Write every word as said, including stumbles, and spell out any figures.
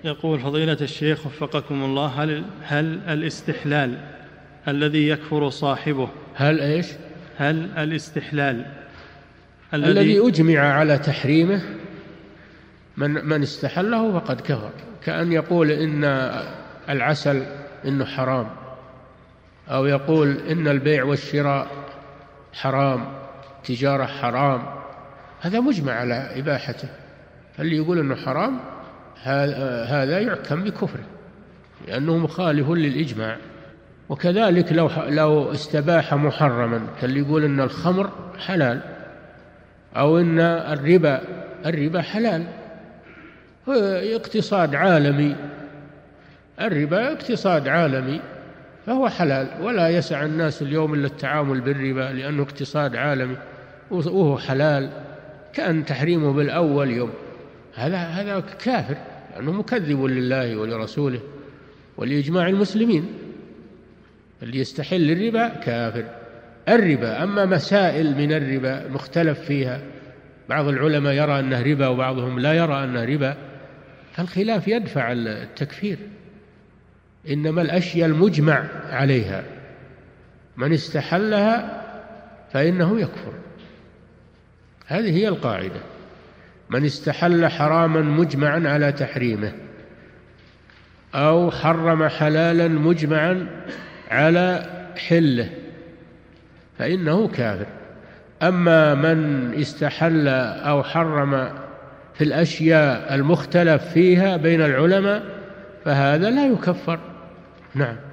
يقول فضيلة الشيخ وفقكم الله، هل, هل الاستحلال الذي يكفر صاحبه هل إيش؟ هل الاستحلال الذي, الذي أجمع على تحريمه من, من استحله فقد كفر، كأن يقول إن العسل إنه حرام، أو يقول إن البيع والشراء حرام، تجارة حرام، هذا مجمع على إباحته، فاللي يقول إنه حرام هذا يحكم بكفره لأنه مخالف للإجماع. وكذلك لو لو استباح محرما، كاللي يقول إن الخمر حلال أو إن الربا الربا حلال، اقتصاد عالمي، الربا اقتصاد عالمي فهو حلال، ولا يسع الناس اليوم إلا التعامل بالربا لأنه اقتصاد عالمي وهو حلال، كأن تحريمه بالأول يوم، هذا هذا كافر لأنه مكذب لله ولرسوله ولإجماع المسلمين. اللي يستحل الربا كافر. الربا أما مسائل من الربا مختلف فيها، بعض العلماء يرى أنه ربا وبعضهم لا يرى أنه ربا، فالخلاف يدفع التكفير. إنما الأشياء المجمع عليها من استحلها فإنه يكفر، هذه هي القاعدة. من استحل حراما مجمعا على تحريمه أو حرم حلالا مجمعا على حله فإنه كافر. أما من استحل أو حرم في الأشياء المختلف فيها بين العلماء فهذا لا يكفر. نعم.